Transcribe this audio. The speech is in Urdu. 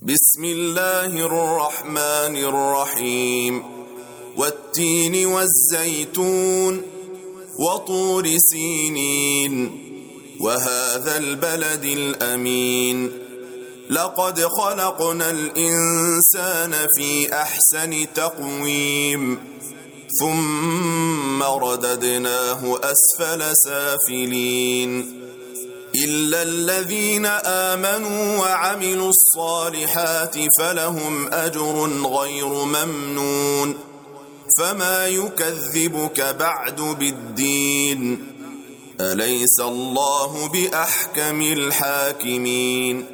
بسم الله الرحمن الرحيم والتين والزيتون وطور سينين وهذا البلد الأمين لقد خلقنا الإنسان في أحسن تقويم ثم رددناه أسفل سافلين إلا الذين آمنوا وعملوا الصالحات فلهم أجر غير ممنون فما يكذبك بعد بالدين أليس الله بأحكم الحاكمين